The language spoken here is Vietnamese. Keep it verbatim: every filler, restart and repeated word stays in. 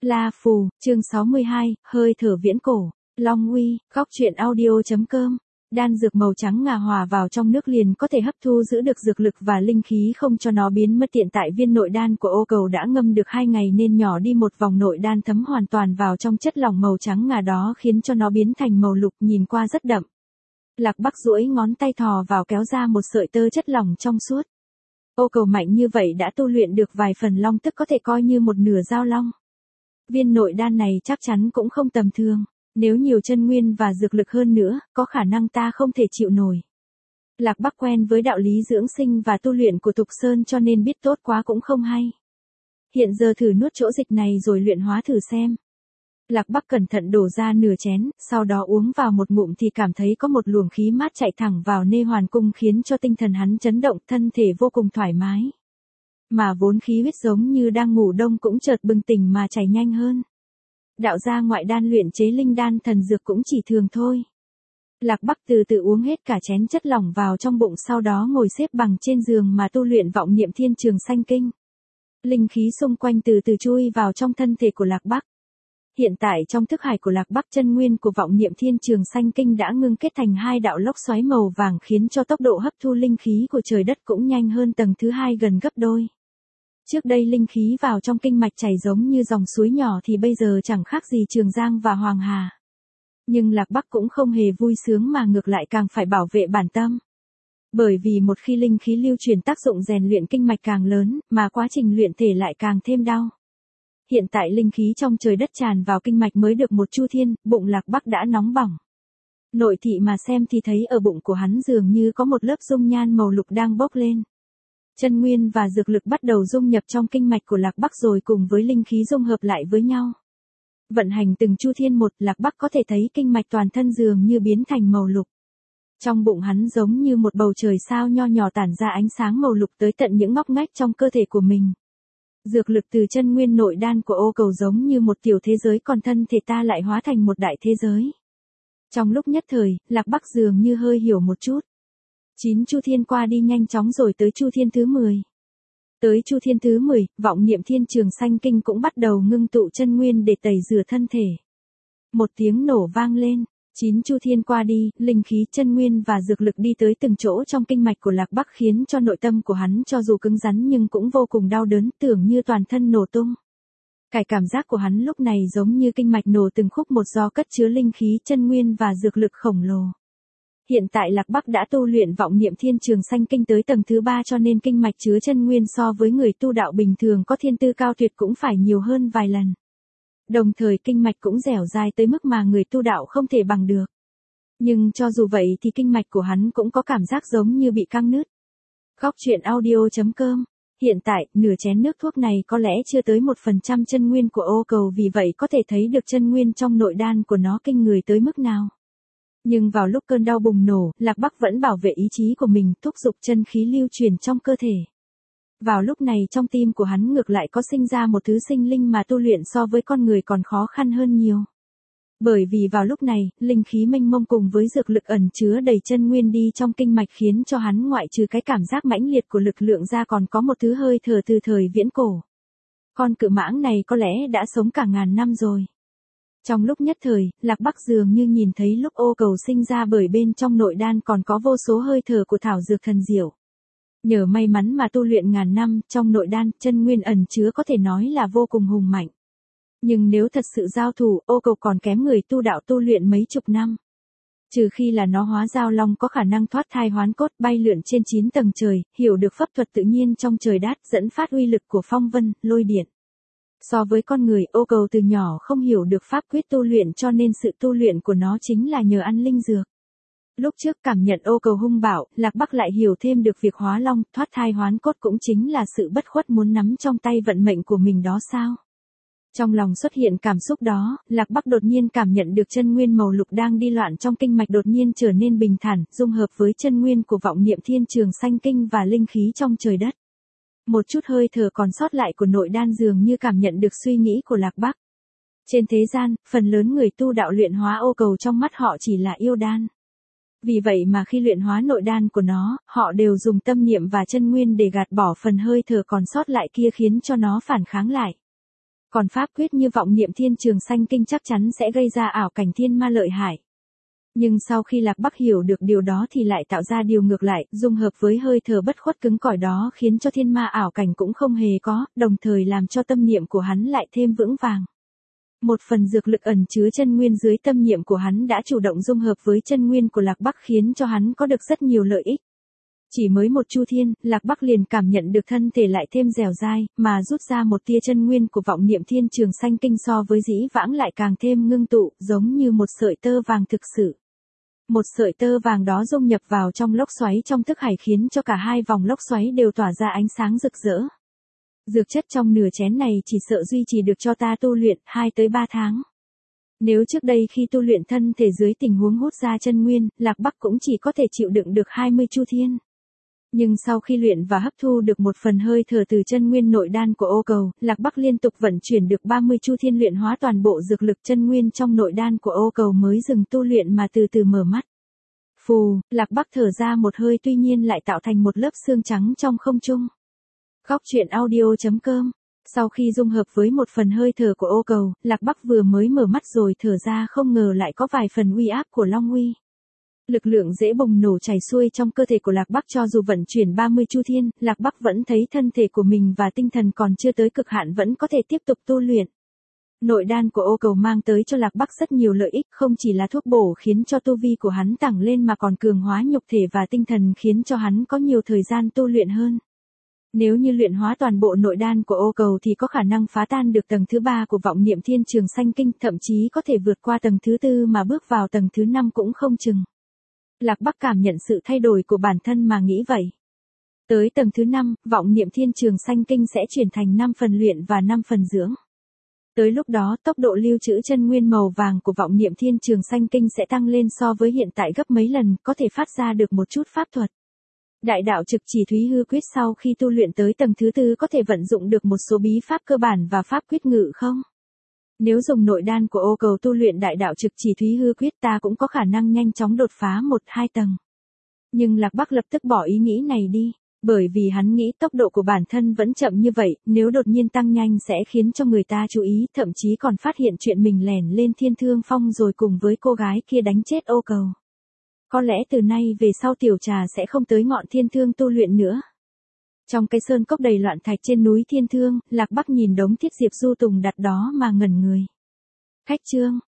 La Phù, chương sáu mươi hai, hơi thở viễn cổ. Long Uy, góc truyện audio.com. Đan dược màu trắng ngà hòa vào trong nước liền có thể hấp thu giữ được dược lực và linh khí không cho nó biến mất. Hiện tại viên nội đan của Ô Cầu đã ngâm được hai ngày nên nhỏ đi một vòng, nội đan thấm hoàn toàn vào trong chất lỏng màu trắng ngà đó khiến cho nó biến thành màu lục, nhìn qua rất đậm. Lạc Bắc duỗi ngón tay thò vào kéo ra một sợi tơ chất lỏng trong suốt. Ô Cầu mạnh như vậy đã tu luyện được vài phần long tức, có thể coi như một nửa giao long. Viên nội đan này chắc chắn cũng không tầm thường. Nếu nhiều chân nguyên và dược lực hơn nữa, có khả năng ta không thể chịu nổi. Lạc Bắc quen với đạo lý dưỡng sinh và tu luyện của Tục Sơn cho nên biết tốt quá cũng không hay. Hiện giờ thử nuốt chỗ dịch này rồi luyện hóa thử xem. Lạc Bắc cẩn thận đổ ra nửa chén, sau đó uống vào một ngụm thì cảm thấy có một luồng khí mát chạy thẳng vào nê hoàn cung khiến cho tinh thần hắn chấn động, thân thể vô cùng thoải mái. Mà vốn khí huyết giống như đang ngủ đông cũng chợt bừng tỉnh mà chảy nhanh hơn. Đạo gia ngoại đan luyện chế linh đan thần dược cũng chỉ thường thôi. Lạc Bắc từ từ uống hết cả chén chất lỏng vào trong bụng, sau đó ngồi xếp bằng trên giường mà tu luyện vọng niệm thiên trường sanh kinh. Linh khí xung quanh từ từ chui vào trong thân thể của Lạc Bắc. Hiện tại trong thức hải của Lạc Bắc, chân nguyên của vọng niệm thiên trường sanh kinh đã ngưng kết thành hai đạo lốc xoáy màu vàng khiến cho tốc độ hấp thu linh khí của trời đất cũng nhanh hơn tầng thứ hai gần gấp đôi. Trước đây linh khí vào trong kinh mạch chảy giống như dòng suối nhỏ thì bây giờ chẳng khác gì Trường Giang và Hoàng Hà. Nhưng Lạc Bắc cũng không hề vui sướng mà ngược lại càng phải bảo vệ bản tâm. Bởi vì một khi linh khí lưu truyền, tác dụng rèn luyện kinh mạch càng lớn, mà quá trình luyện thể lại càng thêm đau. Hiện tại linh khí trong trời đất tràn vào kinh mạch mới được một chu thiên, bụng Lạc Bắc đã nóng bỏng. Nội thị mà xem thì thấy ở bụng của hắn dường như có một lớp dung nhan màu lục đang bốc lên. Chân nguyên và dược lực bắt đầu dung nhập trong kinh mạch của Lạc Bắc rồi cùng với linh khí dung hợp lại với nhau. Vận hành từng chu thiên một, Lạc Bắc có thể thấy kinh mạch toàn thân dường như biến thành màu lục. Trong bụng hắn giống như một bầu trời sao nho nhỏ tản ra ánh sáng màu lục tới tận những ngóc ngách trong cơ thể của mình. Dược lực từ chân nguyên nội đan của Ô Cầu giống như một tiểu thế giới, còn thân thể ta lại hóa thành một đại thế giới. Trong lúc nhất thời, Lạc Bắc dường như hơi hiểu một chút. Chín chu thiên qua đi nhanh chóng rồi tới chu thiên thứ mười. Tới chu thiên thứ mười, vọng niệm thiên trường sanh kinh cũng bắt đầu ngưng tụ chân nguyên để tẩy rửa thân thể. Một tiếng nổ vang lên, chín chu thiên qua đi, linh khí, chân nguyên và dược lực đi tới từng chỗ trong kinh mạch của Lạc Bắc khiến cho nội tâm của hắn cho dù cứng rắn nhưng cũng vô cùng đau đớn, tưởng như toàn thân nổ tung. Cái cảm giác của hắn lúc này giống như kinh mạch nổ từng khúc một do cất chứa linh khí, chân nguyên và dược lực khổng lồ. Hiện tại Lạc Bắc đã tu luyện vọng niệm thiên trường sanh kinh tới tầng thứ ba cho nên kinh mạch chứa chân nguyên so với người tu đạo bình thường có thiên tư cao tuyệt cũng phải nhiều hơn vài lần. Đồng thời kinh mạch cũng dẻo dai tới mức mà người tu đạo không thể bằng được. Nhưng cho dù vậy thì kinh mạch của hắn cũng có cảm giác giống như bị căng nứt. Góc truyện audio.com. Hiện tại, nửa chén nước thuốc này có lẽ chưa tới một phần trăm chân nguyên của Ô Cầu, vì vậy có thể thấy được chân nguyên trong nội đan của nó kinh người tới mức nào. Nhưng vào lúc cơn đau bùng nổ, Lạc Bắc vẫn bảo vệ ý chí của mình, thúc giục chân khí lưu truyền trong cơ thể. Vào lúc này trong tim của hắn ngược lại có sinh ra một thứ sinh linh mà tu luyện so với con người còn khó khăn hơn nhiều. Bởi vì vào lúc này, linh khí mênh mông cùng với dược lực ẩn chứa đầy chân nguyên đi trong kinh mạch khiến cho hắn ngoại trừ cái cảm giác mãnh liệt của lực lượng ra còn có một thứ hơi thở từ thời viễn cổ. Con cự mãng này có lẽ đã sống cả ngàn năm rồi. Trong lúc nhất thời, Lạc Bắc dường như nhìn thấy lúc Ô Cầu sinh ra bởi bên trong nội đan còn có vô số hơi thở của thảo dược thần diệu. Nhờ may mắn mà tu luyện ngàn năm, trong nội đan, chân nguyên ẩn chứa có thể nói là vô cùng hùng mạnh. Nhưng nếu thật sự giao thủ, Ô Cầu còn kém người tu đạo tu luyện mấy chục năm. Trừ khi là nó hóa giao long có khả năng thoát thai hoán cốt, bay lượn trên chín tầng trời, hiểu được pháp thuật tự nhiên trong trời đất, dẫn phát uy lực của phong vân, lôi điện. So với con người, Ô Cầu từ nhỏ không hiểu được pháp quyết tu luyện cho nên sự tu luyện của nó chính là nhờ ăn linh dược. Lúc trước cảm nhận Ô Cầu hung bạo, Lạc Bắc lại hiểu thêm được việc hóa long, thoát thai hoán cốt cũng chính là sự bất khuất muốn nắm trong tay vận mệnh của mình đó sao. Trong lòng xuất hiện cảm xúc đó, Lạc Bắc đột nhiên cảm nhận được chân nguyên màu lục đang đi loạn trong kinh mạch đột nhiên trở nên bình thản, dung hợp với chân nguyên của vọng niệm thiên trường sanh kinh và linh khí trong trời đất. Một chút hơi thở còn sót lại của nội đan dường như cảm nhận được suy nghĩ của Lạc Bắc. Trên thế gian, phần lớn người tu đạo luyện hóa Ô Cầu trong mắt họ chỉ là yêu đan. Vì vậy mà khi luyện hóa nội đan của nó, họ đều dùng tâm niệm và chân nguyên để gạt bỏ phần hơi thở còn sót lại kia khiến cho nó phản kháng lại. Còn pháp quyết như vọng niệm thiên trường sanh kinh chắc chắn sẽ gây ra ảo cảnh thiên ma lợi hại. Nhưng sau khi Lạc Bắc hiểu được điều đó thì lại tạo ra điều ngược lại, dung hợp với hơi thở bất khuất cứng cỏi đó khiến cho thiên ma ảo cảnh cũng không hề có, đồng thời làm cho tâm niệm của hắn lại thêm vững vàng. Một phần dược lực ẩn chứa chân nguyên dưới tâm niệm của hắn đã chủ động dung hợp với chân nguyên của Lạc Bắc khiến cho hắn có được rất nhiều lợi ích. Chỉ mới một chu thiên, Lạc Bắc liền cảm nhận được thân thể lại thêm dẻo dai, mà rút ra một tia chân nguyên của vọng niệm thiên trường sanh kinh so với dĩ vãng lại càng thêm ngưng tụ, giống như một sợi tơ vàng thực sự. Một sợi tơ vàng đó dung nhập vào trong lốc xoáy trong thức hải khiến cho cả hai vòng lốc xoáy đều tỏa ra ánh sáng rực rỡ. Dược chất trong nửa chén này chỉ sợ duy trì được cho ta tu luyện hai tới ba tháng. Nếu trước đây khi tu luyện thân thể dưới tình huống hút ra chân nguyên, Lạc Bắc cũng chỉ có thể chịu đựng được hai mươi chu thiên. Nhưng sau khi luyện và hấp thu được một phần hơi thở từ chân nguyên nội đan của ô cầu, Lạc Bắc liên tục vận chuyển được ba mươi chu thiên luyện hóa toàn bộ dược lực chân nguyên trong nội đan của ô cầu mới dừng tu luyện mà từ từ mở mắt. Phù, Lạc Bắc thở ra một hơi tuy nhiên lại tạo thành một lớp xương trắng trong không trung. Góc truyện audio chấm com. Sau khi dung hợp với một phần hơi thở của ô cầu, Lạc Bắc vừa mới mở mắt rồi thở ra không ngờ lại có vài phần uy áp của Long Uy. Lực lượng dễ bùng nổ chảy xuôi trong cơ thể của Lạc Bắc cho dù vận chuyển ba mươi chu thiên, Lạc Bắc vẫn thấy thân thể của mình và tinh thần còn chưa tới cực hạn vẫn có thể tiếp tục tu luyện. Nội đan của ô cầu mang tới cho Lạc Bắc rất nhiều lợi ích, không chỉ là thuốc bổ khiến cho tu vi của hắn tăng lên mà còn cường hóa nhục thể và tinh thần khiến cho hắn có nhiều thời gian tu luyện hơn. Nếu như luyện hóa toàn bộ nội đan của ô cầu thì có khả năng phá tan được tầng thứ ba của vọng niệm thiên trường sanh kinh, thậm chí có thể vượt qua tầng thứ tư mà bước vào tầng thứ năm cũng không chừng. Lạc Bắc cảm nhận sự thay đổi của bản thân mà nghĩ vậy. Tới tầng thứ năm, vọng niệm thiên trường sanh kinh sẽ chuyển thành năm phần luyện và năm phần dưỡng. Tới lúc đó, tốc độ lưu trữ chân nguyên màu vàng của vọng niệm thiên trường sanh kinh sẽ tăng lên so với hiện tại gấp mấy lần, có thể phát ra được một chút pháp thuật. Đại đạo trực chỉ thúy hư quyết sau khi tu luyện tới tầng thứ tư có thể vận dụng được một số bí pháp cơ bản và pháp quyết ngự không? Nếu dùng nội đan của ô cầu tu luyện đại đạo trực chỉ thúy hư quyết ta cũng có khả năng nhanh chóng đột phá một hai tầng. Nhưng Lạc Bắc lập tức bỏ ý nghĩ này đi, bởi vì hắn nghĩ tốc độ của bản thân vẫn chậm như vậy, nếu đột nhiên tăng nhanh sẽ khiến cho người ta chú ý, thậm chí còn phát hiện chuyện mình lẻn lên thiên thương phong rồi cùng với cô gái kia đánh chết ô cầu. Có lẽ từ nay về sau tiểu trà sẽ không tới ngọn thiên thương tu luyện nữa. Trong cái sơn cốc đầy loạn thạch trên núi Thiên Thương, Lạc Bắc nhìn đống thiết diệp du tùng đặt đó mà ngẩn người. Khách chương,